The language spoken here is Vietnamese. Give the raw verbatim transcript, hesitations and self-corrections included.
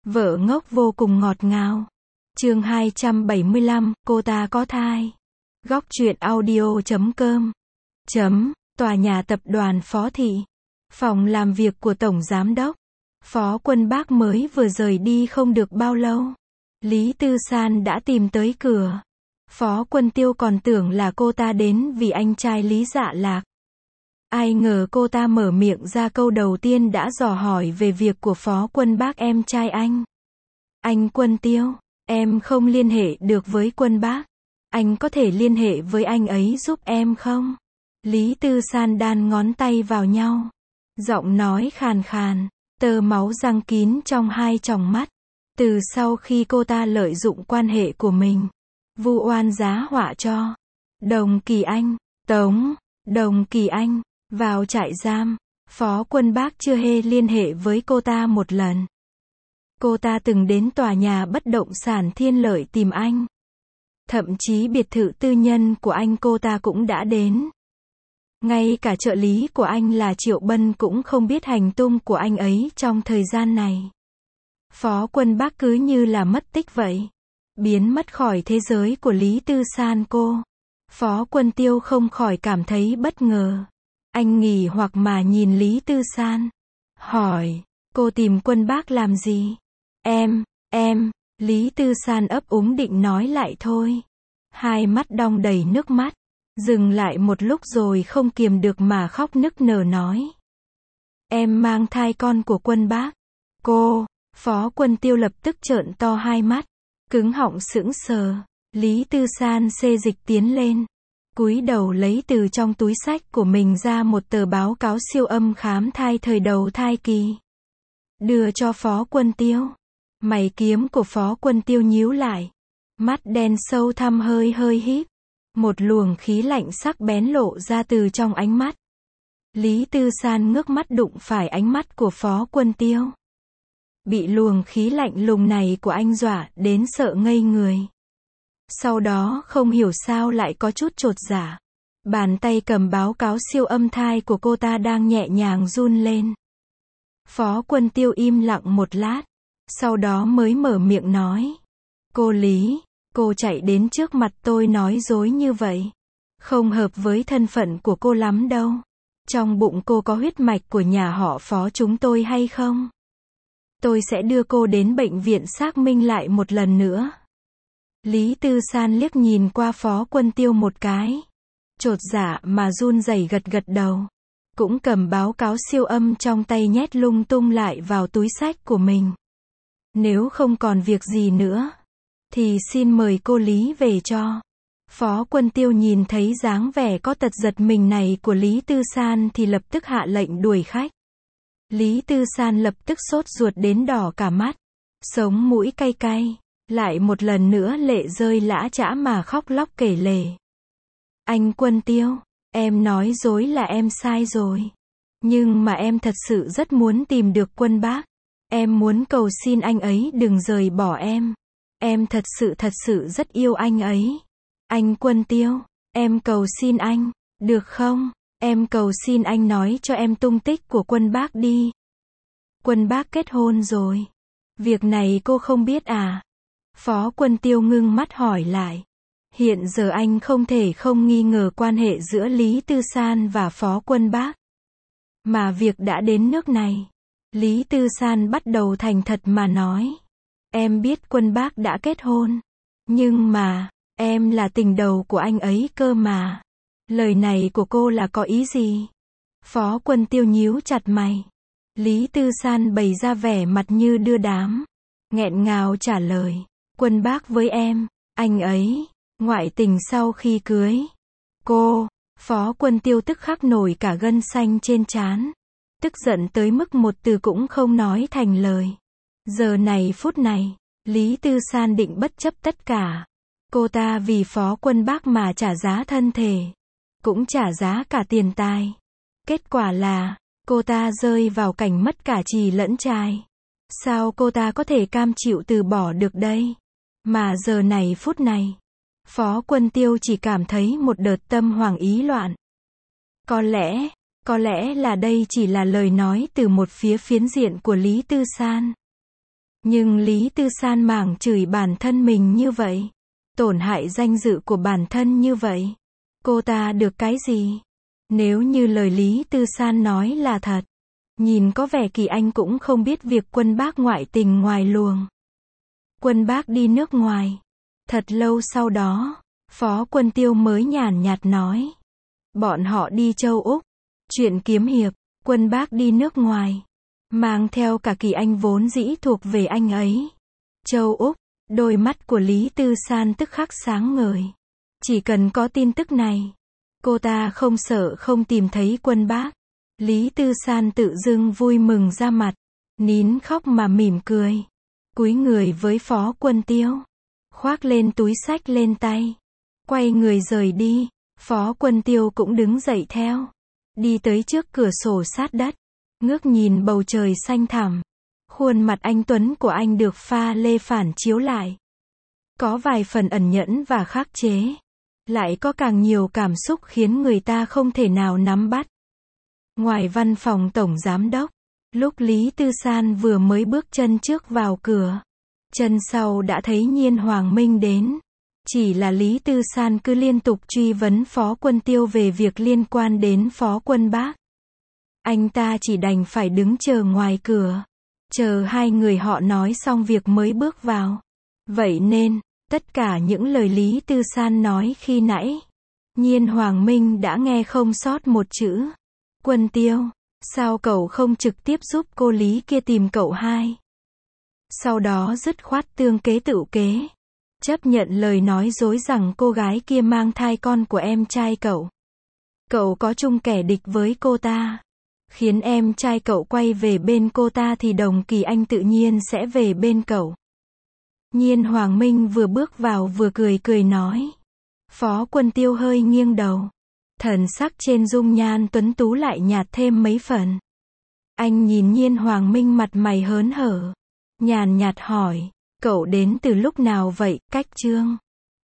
Vợ ngốc vô cùng ngọt ngào. Chương hai trăm bảy mươi lăm, cô ta có thai. Góc truyện audio chấm com. Chấm, tòa nhà tập đoàn Phó Thị. Phòng làm việc của Tổng Giám đốc. Phó Quân Bác mới vừa rời đi không được bao lâu. Lý Tư San đã tìm tới cửa. Phó Quân Tiêu còn tưởng là cô ta đến vì anh trai Lý Dạ Lạc. Ai ngờ cô ta mở miệng ra câu đầu tiên đã dò hỏi về việc của Phó Quân Bác em trai anh. Anh Quân Tiêu, em không liên hệ được với Quân Bác. Anh có thể liên hệ với anh ấy giúp em không? Lý Tư San đan ngón tay vào nhau. Giọng nói khàn khàn, tơ máu răng kín trong hai tròng mắt. Từ sau khi cô ta lợi dụng quan hệ của mình, vu oan giá họa cho Đồng Kỳ Anh, Tống, Đồng Kỳ Anh, vào trại giam, Phó Quân Bác chưa hề liên hệ với cô ta một lần. Cô ta từng đến tòa nhà bất động sản Thiên Lợi tìm anh. Thậm chí biệt thự tư nhân của anh cô ta cũng đã đến. Ngay cả trợ lý của anh là Triệu Bân cũng không biết hành tung của anh ấy trong thời gian này. Phó Quân Bác cứ như là mất tích vậy. Biến mất khỏi thế giới của Lý Tư San cô. Phó Quân Tiêu không khỏi cảm thấy bất ngờ. Anh nghỉ hoặc mà nhìn Lý Tư San. Hỏi, cô tìm Quân Bác làm gì? Em, em, Lý Tư San ấp úng định nói lại thôi. Hai mắt đong đầy nước mắt. Dừng lại một lúc rồi không kiềm được mà khóc nức nở nói. Em mang thai con của Quân Bác. Cô, Phó Quân Tiêu lập tức trợn to hai mắt. Cứng họng sững sờ. Lý Tư San xê dịch tiến lên. Cúi đầu lấy từ trong túi xách của mình ra một tờ báo cáo siêu âm khám thai thời đầu thai kỳ. Đưa cho Phó Quân Tiêu. Mày kiếm của Phó Quân Tiêu nhíu lại. Mắt đen sâu thăm hơi hơi híp. Một luồng khí lạnh sắc bén lộ ra từ trong ánh mắt. Lý Tư San ngước mắt đụng phải ánh mắt của Phó Quân Tiêu. Bị luồng khí lạnh lùng này của anh dọa đến sợ ngây người. Sau đó không hiểu sao lại có chút chột dạ. Bàn tay cầm báo cáo siêu âm thai của cô ta đang nhẹ nhàng run lên. Phó Quân Tiêu im lặng một lát. Sau đó mới mở miệng nói. Cô Lý, cô chạy đến trước mặt tôi nói dối như vậy. Không hợp với thân phận của cô lắm đâu. Trong bụng cô có huyết mạch của nhà họ Phó chúng tôi hay không? Tôi sẽ đưa cô đến bệnh viện xác minh lại một lần nữa. Lý Tư San liếc nhìn qua Phó Quân Tiêu một cái. Chột dạ mà run rẩy gật gật đầu. Cũng cầm báo cáo siêu âm trong tay nhét lung tung lại vào túi xách của mình. Nếu không còn việc gì nữa, thì xin mời cô Lý về cho. Phó Quân Tiêu nhìn thấy dáng vẻ có tật giật mình này của Lý Tư San thì lập tức hạ lệnh đuổi khách. Lý Tư San lập tức sốt ruột đến đỏ cả mắt. Sống mũi cay cay. Lại một lần nữa lệ rơi lã chã mà khóc lóc kể lể. Anh Quân Tiêu, em nói dối là em sai rồi. Nhưng mà em thật sự rất muốn tìm được Quân Bác. Em muốn cầu xin anh ấy đừng rời bỏ em. Em thật sự thật sự rất yêu anh ấy. Anh Quân Tiêu, em cầu xin anh, được không? Em cầu xin anh nói cho em tung tích của Quân Bác đi. Quân Bác kết hôn rồi. Việc này cô không biết à? Phó Quân Tiêu ngưng mắt hỏi lại. Hiện giờ anh không thể không nghi ngờ quan hệ giữa Lý Tư San và Phó Quân Bác. Mà việc đã đến nước này. Lý Tư San bắt đầu thành thật mà nói. Em biết Quân Bác đã kết hôn. Nhưng mà, em là tình đầu của anh ấy cơ mà. Lời này của cô là có ý gì? Phó Quân Tiêu nhíu chặt mày. Lý Tư San bày ra vẻ mặt như đưa đám. Nghẹn ngào trả lời. Quân Bác với em, anh ấy, ngoại tình sau khi cưới. Cô, Phó Quân Tiêu tức khắc nổi cả gân xanh trên trán. Tức giận tới mức một từ cũng không nói thành lời. Giờ này phút này, Lý Tư San định bất chấp tất cả. Cô ta vì Phó Quân Bác mà trả giá thân thể. Cũng trả giá cả tiền tài. Kết quả là, cô ta rơi vào cảnh mất cả chì lẫn trai. Sao cô ta có thể cam chịu từ bỏ được đây? Mà giờ này phút này, Phó Quân Tiêu chỉ cảm thấy một đợt tâm hoảng ý loạn. Có lẽ, có lẽ là đây chỉ là lời nói từ một phía phiến diện của Lý Tư San. Nhưng Lý Tư San mảng chửi bản thân mình như vậy, tổn hại danh dự của bản thân như vậy. Cô ta được cái gì? Nếu như lời Lý Tư San nói là thật, nhìn có vẻ Kỳ Anh cũng không biết việc Quân Bác ngoại tình ngoài luồng. Quân Bác đi nước ngoài. Thật lâu sau đó, Phó Quân Tiêu mới nhàn nhạt nói. Bọn họ đi châu Úc. Chuyện kiếm hiệp, Quân Bác đi nước ngoài. Mang theo cả Kỳ Anh vốn dĩ thuộc về anh ấy. Châu Úc, đôi mắt của Lý Tư San tức khắc sáng ngời. Chỉ cần có tin tức này, cô ta không sợ không tìm thấy Quân Bác. Lý Tư San tự dưng vui mừng ra mặt, nín khóc mà mỉm cười. Cúi người với Phó Quân Tiêu, khoác lên túi xách lên tay, quay người rời đi. Phó Quân Tiêu cũng đứng dậy theo, đi tới trước cửa sổ sát đất, ngước nhìn bầu trời xanh thẳm. Khuôn mặt anh tuấn của anh được pha lê phản chiếu lại, có vài phần ẩn nhẫn và khắc chế, lại có càng nhiều cảm xúc khiến người ta không thể nào nắm bắt. Ngoài văn phòng tổng giám đốc, lúc Lý Tư San vừa mới bước chân trước vào cửa, chân sau đã thấy Nhiên Hoàng Minh đến. Chỉ là Lý Tư San cứ liên tục truy vấn Phó Quân Tiêu về việc liên quan đến Phó Quân Bác. Anh ta chỉ đành phải đứng chờ ngoài cửa, chờ hai người họ nói xong việc mới bước vào. Vậy nên, tất cả những lời Lý Tư San nói khi nãy, Nhiên Hoàng Minh đã nghe không sót một chữ. Quân Tiêu, sao cậu không trực tiếp giúp cô Lý kia tìm cậu hai? Sau đó dứt khoát tương kế tựu kế, chấp nhận lời nói dối rằng cô gái kia mang thai con của em trai cậu. Cậu có chung kẻ địch với cô ta, khiến em trai cậu quay về bên cô ta thì Đồng Kỳ Anh tự nhiên sẽ về bên cậu. Nhiên Hoàng Minh vừa bước vào vừa cười cười nói. Phó Quân Tiêu hơi nghiêng đầu, thần sắc trên dung nhan tuấn tú lại nhạt thêm mấy phần. Anh nhìn Nhiên Hoàng Minh mặt mày hớn hở, nhàn nhạt hỏi, cậu đến từ lúc nào vậy, Cách Trương?